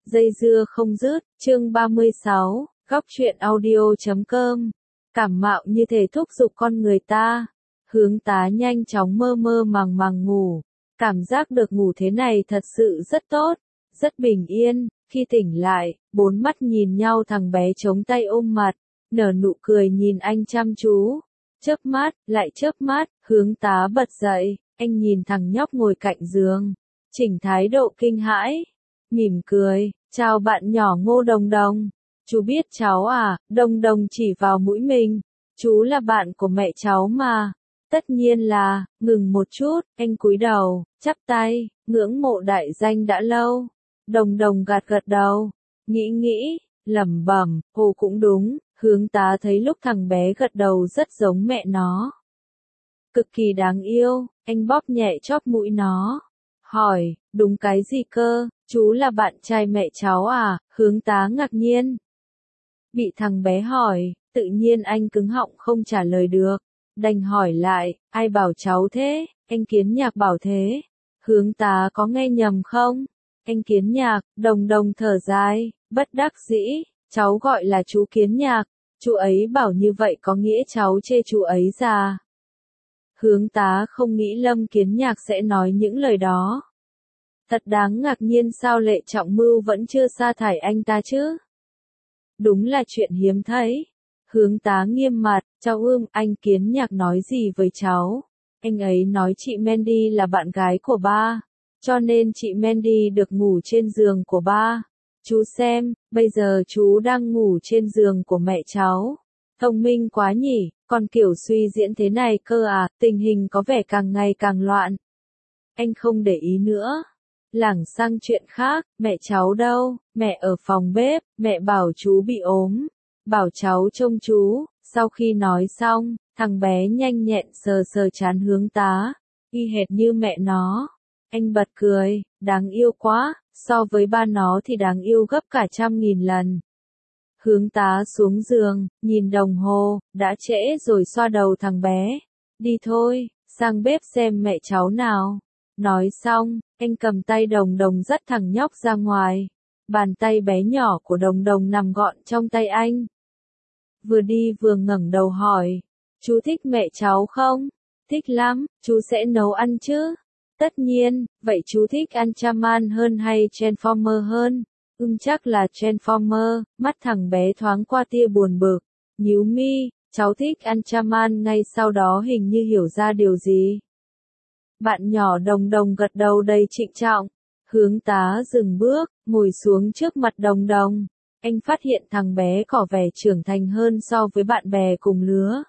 Dây dưa không dứt, chương 36, góc truyện audio.com. Cảm mạo như thể thúc giục con người ta. Hướng tá nhanh chóng mơ mơ màng màng ngủ. Cảm giác được ngủ thế này thật sự rất tốt, rất bình yên. Khi tỉnh lại, bốn mắt nhìn nhau, thằng bé chống tay ôm mặt, nở nụ cười nhìn anh chăm chú. Chớp mắt, lại chớp mắt, hướng tá bật dậy, anh nhìn thằng nhóc ngồi cạnh giường, chỉnh thái độ kinh hãi, mỉm cười, chào bạn nhỏ Ngô Đồng Đồng. Chú biết cháu à? Đồng Đồng chỉ vào mũi mình, chú là bạn của mẹ cháu mà. Tất nhiên là, ngừng một chút, anh cúi đầu, chắp tay, ngưỡng mộ đại danh đã lâu. Đồng Đồng gật gật đầu, nghĩ, lẩm bẩm, hồ cũng đúng, hướng tá thấy lúc thằng bé gật đầu rất giống mẹ nó. Cực kỳ đáng yêu, anh bóp nhẹ chóp mũi nó. Hỏi, đúng cái gì cơ, chú là bạn trai mẹ cháu à? Hướng tá ngạc nhiên. Bị thằng bé hỏi, tự nhiên anh cứng họng không trả lời được. Đành hỏi lại, ai bảo cháu thế? Anh Kiến Nhạc bảo thế. Hướng tá có nghe nhầm không? Anh Kiến Nhạc, Đồng Đồng thở dài, bất đắc dĩ, cháu gọi là chú Kiến Nhạc. Chú ấy bảo như vậy có nghĩa cháu chê chú ấy già. Hướng tá không nghĩ Lâm Kiến Nhạc sẽ nói những lời đó. Thật đáng ngạc nhiên, sao Lệ Trọng Mưu vẫn chưa sa thải anh ta chứ? Đúng là chuyện hiếm thấy. Hướng tá nghiêm mặt, cháu anh Kiến Nhạc nói gì với cháu? Anh ấy nói chị Mandy là bạn gái của ba, cho nên chị Mandy được ngủ trên giường của ba. Chú xem, bây giờ chú đang ngủ trên giường của mẹ cháu. Thông minh quá nhỉ, còn kiểu suy diễn thế này cơ à, tình hình có vẻ càng ngày càng loạn. Anh không để ý nữa. Lảng sang chuyện khác, mẹ cháu đâu? Mẹ ở phòng bếp, mẹ bảo chú bị ốm, bảo cháu trông chú. Sau khi nói xong, thằng bé nhanh nhẹn sờ sờ trán hướng tá, y hệt như mẹ nó. Anh bật cười, đáng yêu quá, so với ba nó thì đáng yêu gấp cả 100.000 lần. Hướng tá xuống giường, nhìn đồng hồ, đã trễ rồi, xoa đầu thằng bé. Đi thôi, sang bếp xem mẹ cháu nào. Nói xong, anh cầm tay Đồng Đồng dắt thằng nhóc ra ngoài. Bàn tay bé nhỏ của Đồng Đồng nằm gọn trong tay anh. Vừa đi vừa ngẩng đầu hỏi, chú thích mẹ cháu không? Thích lắm, chú sẽ nấu ăn chứ? Tất nhiên, vậy chú thích Anchaman hơn hay Transformer hơn? Chắc là Transformer. Mắt thằng bé thoáng qua tia buồn bực, nhíu mi, cháu thích Anchaman. Ngay sau đó hình như hiểu ra điều gì. Bạn nhỏ Đồng Đồng gật đầu đầy trịnh trọng. Hướng tá dừng bước, ngồi xuống trước mặt Đồng Đồng. Anh phát hiện thằng bé có vẻ trưởng thành hơn so với bạn bè cùng lứa.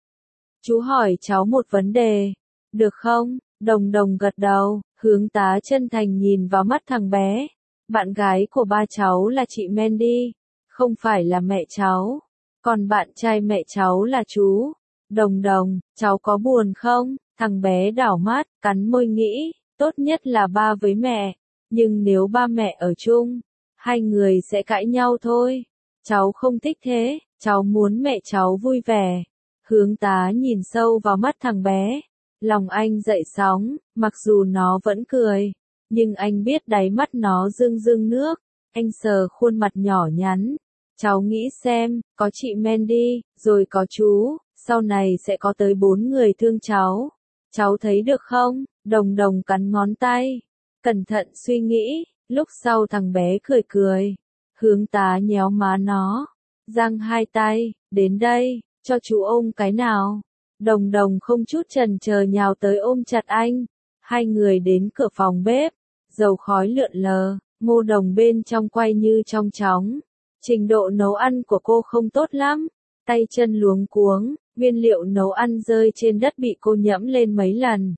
Chú hỏi cháu một vấn đề, được không? Đồng Đồng gật đầu, hướng tá chân thành nhìn vào mắt thằng bé. Bạn gái của ba cháu là chị Mandy, không phải là mẹ cháu. Còn bạn trai mẹ cháu là chú. Đồng Đồng, cháu có buồn không? Thằng bé đảo mắt, cắn môi nghĩ, tốt nhất là ba với mẹ. Nhưng nếu ba mẹ ở chung, hai người sẽ cãi nhau thôi. Cháu không thích thế, cháu muốn mẹ cháu vui vẻ. Hướng tá nhìn sâu vào mắt thằng bé. Lòng anh dậy sóng, mặc dù nó vẫn cười, nhưng anh biết đáy mắt nó rưng rưng nước. Anh sờ khuôn mặt nhỏ nhắn. Cháu nghĩ xem, có chị Mandy, rồi có chú, sau này sẽ có tới 4 người thương cháu. Cháu thấy được không? Đồng Đồng cắn ngón tay, cẩn thận suy nghĩ. Lúc sau thằng bé cười cười. Hướng tá nhéo má nó, giang hai tay, đến đây, cho chú ôm cái nào. Đồng Đồng không chút chần chờ nhào tới ôm chặt anh. Hai người đến cửa phòng bếp, dầu khói lượn lờ, Ngô Đồng bên trong quay như trong chóng. Trình độ nấu ăn của cô không tốt lắm, tay chân luống cuống, nguyên liệu nấu ăn rơi trên đất bị cô nhẫm lên mấy lần.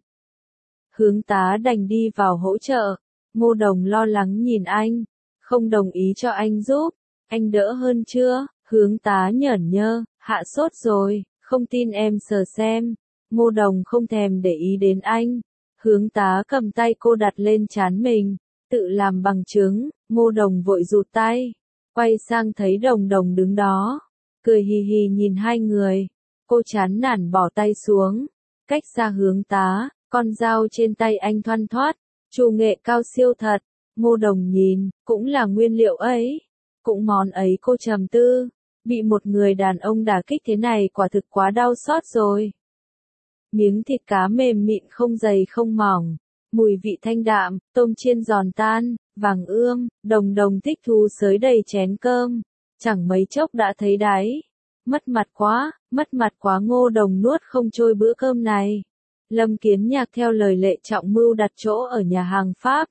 Hướng tá đành đi vào hỗ trợ. Ngô Đồng lo lắng nhìn anh, không đồng ý cho anh giúp. Anh đỡ hơn chưa? Hướng tá nhởn nhơ, hạ sốt rồi, không tin em sờ xem. Ngô Đồng không thèm để ý đến anh. Hướng tá cầm tay cô đặt lên trán mình, tự làm bằng chứng. Ngô Đồng vội rụt tay, quay sang thấy Đồng Đồng đứng đó, cười hì hì nhìn hai người. Cô chán nản bỏ tay xuống, cách xa hướng tá, con dao trên tay anh thoăn thoắt. Chủ nghệ cao siêu thật. Ngô Đồng nhìn, cũng là nguyên liệu ấy. Cũng món ấy cô trầm tư. Bị một người đàn ông đả kích thế này quả thực quá đau xót rồi. Miếng thịt cá mềm mịn không dày không mỏng. Mùi vị thanh đạm, tôm chiên giòn tan, vàng ươm, đồng đồng thích thú xới đầy chén cơm. Chẳng mấy chốc đã thấy đáy. Mất mặt quá Ngô Đồng nuốt không trôi bữa cơm này. Lâm Kiến Nhạc theo lời Lệ Trọng Mưu đặt chỗ ở nhà hàng Pháp.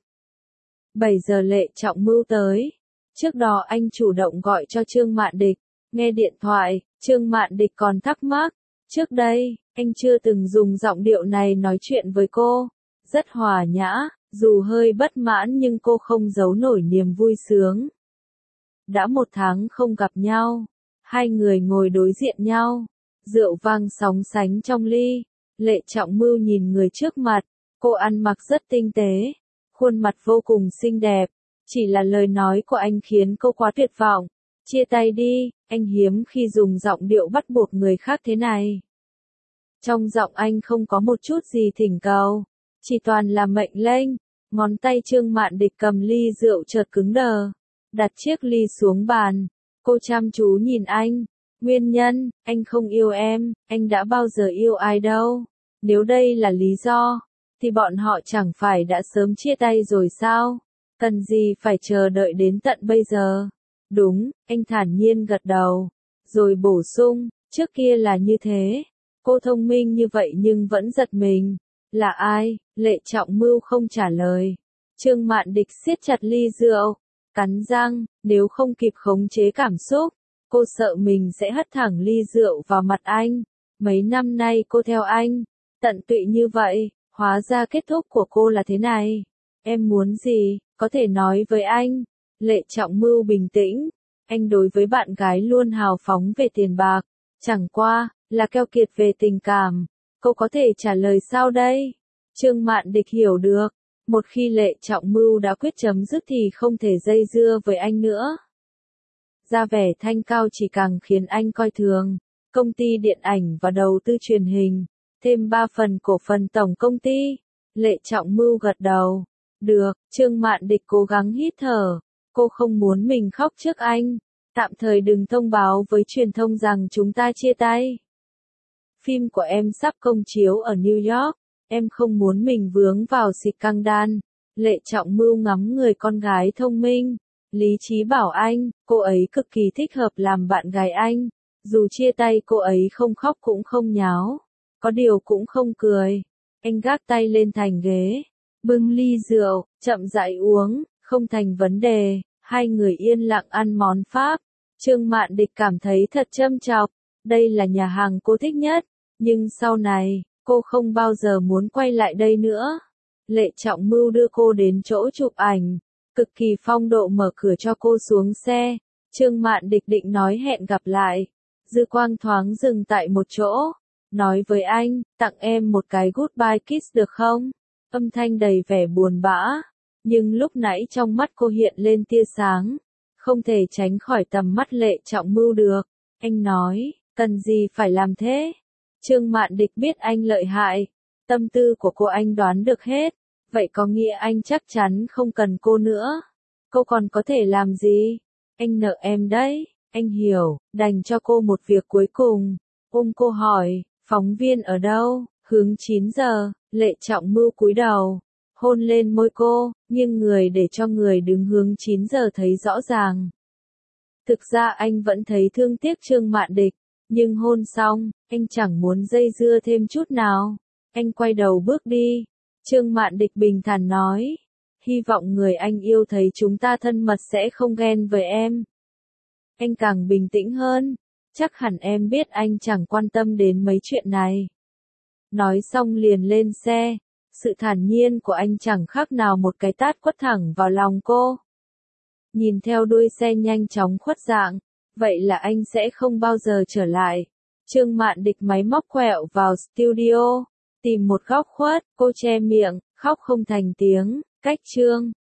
7 giờ Lệ Trọng Mưu tới. Trước đó anh chủ động gọi cho Trương Mạn Địch. Nghe điện thoại, Trương Mạn Địch còn thắc mắc. Trước đây, anh chưa từng dùng giọng điệu này nói chuyện với cô. Rất hòa nhã, dù hơi bất mãn nhưng cô không giấu nổi niềm vui sướng. Đã 1 tháng không gặp nhau. Hai người ngồi đối diện nhau. Rượu vang sóng sánh trong ly. Lệ Trọng Mưu nhìn người trước mặt. Cô ăn mặc rất tinh tế. Khuôn mặt vô cùng xinh đẹp. Chỉ là lời nói của anh khiến cô quá tuyệt vọng. Chia tay đi, anh hiếm khi dùng giọng điệu bắt buộc người khác thế này. Trong giọng anh không có một chút gì thỉnh cầu. Chỉ toàn là mệnh lệnh. Ngón tay Trương Mạn Địch cầm ly rượu chợt cứng đờ. Đặt chiếc ly xuống bàn. Cô chăm chú nhìn anh. Nguyên nhân, anh không yêu em, anh đã bao giờ yêu ai đâu. Nếu đây là lý do, thì bọn họ chẳng phải đã sớm chia tay rồi sao? Cần gì phải chờ đợi đến tận bây giờ? Đúng, anh thản nhiên gật đầu. Rồi bổ sung, trước kia là như thế. Cô thông minh như vậy nhưng vẫn giật mình. Là ai? Lệ Trọng Mưu không trả lời. Trương Mạn Địch siết chặt ly rượu. Cắn răng, nếu không kịp khống chế cảm xúc. Cô sợ mình sẽ hất thẳng ly rượu vào mặt anh. Mấy năm nay cô theo anh. Tận tụy như vậy, hóa ra kết thúc của cô là thế này. Em muốn gì, có thể nói với anh. Lệ Trọng Mưu bình tĩnh. Anh đối với bạn gái luôn hào phóng về tiền bạc. Chẳng qua, là keo kiệt về tình cảm. Cô có thể trả lời sao đây? Trương Mạn Địch hiểu được. Một khi Lệ Trọng Mưu đã quyết chấm dứt thì không thể dây dưa với anh nữa. Ra vẻ thanh cao chỉ càng khiến anh coi thường. Công ty điện ảnh và đầu tư truyền hình. Thêm 3 phần cổ phần tổng công ty. Lệ Trọng Mưu gật đầu. Được, Trương Mạn Địch cố gắng hít thở. Cô không muốn mình khóc trước anh. Tạm thời đừng thông báo với truyền thông rằng chúng ta chia tay. Phim của em sắp công chiếu ở New York. Em không muốn mình vướng vào scandal. Lệ Trọng Mưu ngắm người con gái thông minh. Lý trí bảo anh, cô ấy cực kỳ thích hợp làm bạn gái anh. Dù chia tay cô ấy không khóc cũng không nháo. Có điều cũng không cười. Anh gác tay lên thành ghế. Bưng ly rượu, chậm rãi uống, không thành vấn đề. Hai người yên lặng ăn món Pháp. Trương Mạn Địch cảm thấy thật châm chọc. Đây là nhà hàng cô thích nhất. Nhưng sau này, cô không bao giờ muốn quay lại đây nữa. Lệ Trọng Mưu đưa cô đến chỗ chụp ảnh. Cực kỳ phong độ mở cửa cho cô xuống xe. Trương Mạn Địch định nói hẹn gặp lại. Dư quang thoáng dừng tại một chỗ. Nói với anh, tặng em một cái goodbye kiss được không? Âm thanh đầy vẻ buồn bã. Nhưng lúc nãy trong mắt cô hiện lên tia sáng. Không thể tránh khỏi tầm mắt Lệ Trọng Mưu được. Anh nói, cần gì phải làm thế? Trương Mạn Địch biết anh lợi hại. Tâm tư của cô anh đoán được hết. Vậy có nghĩa anh chắc chắn không cần cô nữa. Cô còn có thể làm gì? Anh nợ em đấy. Anh hiểu, đành cho cô một việc cuối cùng. Ôm cô hỏi, phóng viên ở đâu? Hướng 9 giờ, Lệ Trọng Mưu cúi đầu. Hôn lên môi cô, nghiêng người để cho người đứng hướng 9 giờ thấy rõ ràng. Thực ra anh vẫn thấy thương tiếc Trương Mạn Địch. Nhưng hôn xong, anh chẳng muốn dây dưa thêm chút nào. Anh quay đầu bước đi. Trương Mạn Địch bình thản nói. Hy vọng người anh yêu thấy chúng ta thân mật sẽ không ghen với em. Anh càng bình tĩnh hơn. Chắc hẳn em biết anh chẳng quan tâm đến mấy chuyện này. Nói xong liền lên xe. Sự thản nhiên của anh chẳng khác nào một cái tát quất thẳng vào lòng cô. Nhìn theo đuôi xe nhanh chóng khuất dạng. Vậy là anh sẽ không bao giờ trở lại. Trương Mạn Địch máy móc quẹo vào studio. Tìm một góc khuất, cô che miệng, khóc không thành tiếng. Cách Trương